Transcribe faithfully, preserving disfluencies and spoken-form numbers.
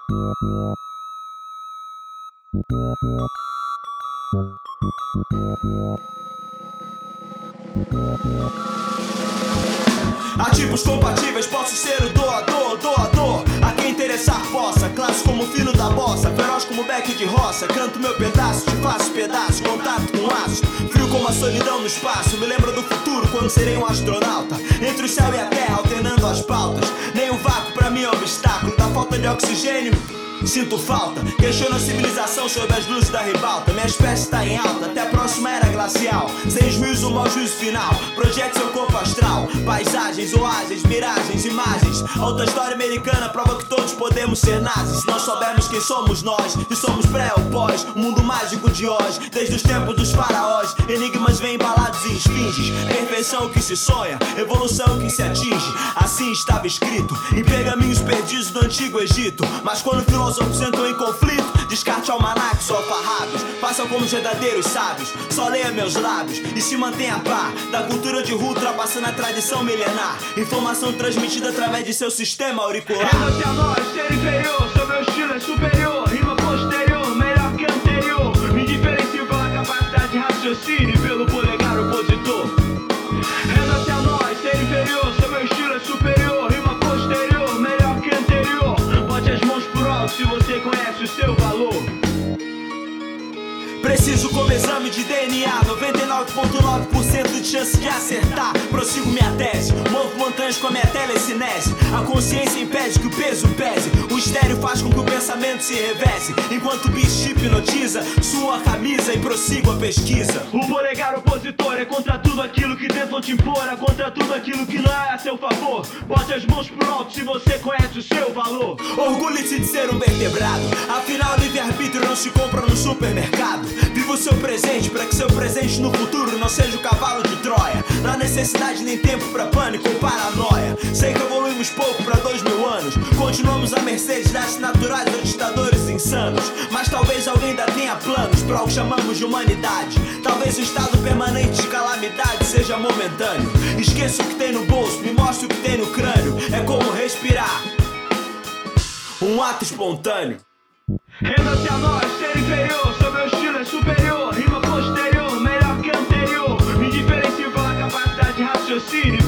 Ativos compatíveis, posso ser o doador, doador. A quem interessar possa, classe como filho da bossa, feroz como beck de roça. Canto meu pedaço, te faço pedaço, contato com aço. Frio como a solidão no espaço, me lembra do futuro quando serei um astronauta. Entre o céu e a terra, alternando as pautas. Nem o vácuo pra mim é obstáculo, da falta de oxigênio sinto falta, questiono a civilização sob as luzes da ribalta. Minha espécie tá em alta, até a próxima era glacial. Sem juízo, mau juízo final, projete seu corpo astral. Paisagens, oásis, miragens, imagens. Outra história americana prova que todos podemos ser nazis. Se não soubermos quem somos nós, se somos pré ou pós, o mundo mágico de Oz. Desde os tempos dos faraós, enigmas vêm embalados em esfinges. Perfeição que se sonha, evolução que se atinge. Assim estava escrito em pergaminhos perdidos do antigo Egito. Mas quando o filósofo sentam em conflito, descarte almanacs ou alfarrábios. Façam como os verdadeiros sábios, só leia meus lábios e se mantenha a par da cultura de rua, ultrapassando a tradição milenar. Informação transmitida através de seu sistema auricular. Renda-se a nós, ser inferior, seu meu estilo é superior. Rima posterior, melhor que anterior. Me diferencio pela capacidade de raciocínio e pelo polegar opositor. Renda-se a nós, ser inferior, seu meu estilo é superior. Rima posterior, melhor que anterior. Bote as mãos pro alto se você conhece o seu valor. Preciso como exame de D N A, noventa e nove vírgula nove por cento de chance de acertar. Prossigo minha tese, movo montanhas com a minha telecinese. A consciência impede que o peso pese. O estéreo faz com que o pensamento se revesse. Enquanto o bicho hipnotiza, suo a camisa e prossigo a pesquisa. O polegar opositor é contra tudo aquilo que tentam te impor, é contra tudo aquilo que não é a seu favor. Bote as mãos pro alto se você conhece o seu valor. Orgulhe-se de ser um vertebrado, afinal livre-arbítrio não se compra no supermercado. Viva o seu presente para que seu presente no futuro não seja o cavalo de Troia. Não há necessidade nem tempo pra pânico ou paranoia. Sei que evoluímos pouco pra dois mil anos. Continuamos à mercê de desastres naturais ou ditadores insanos. Mas talvez alguém ainda tenha planos pra o que chamamos de humanidade. Talvez o estado permanente de calamidade seja momentâneo. Esqueça o que tem no bolso, me mostre o que tem no crânio. É como respirar, um ato espontâneo. Renda-se a nós, ser inferior, seu meu estilo é superior. Rima posterior, melhor que anterior. Me diferencio pela capacidade de raciocínio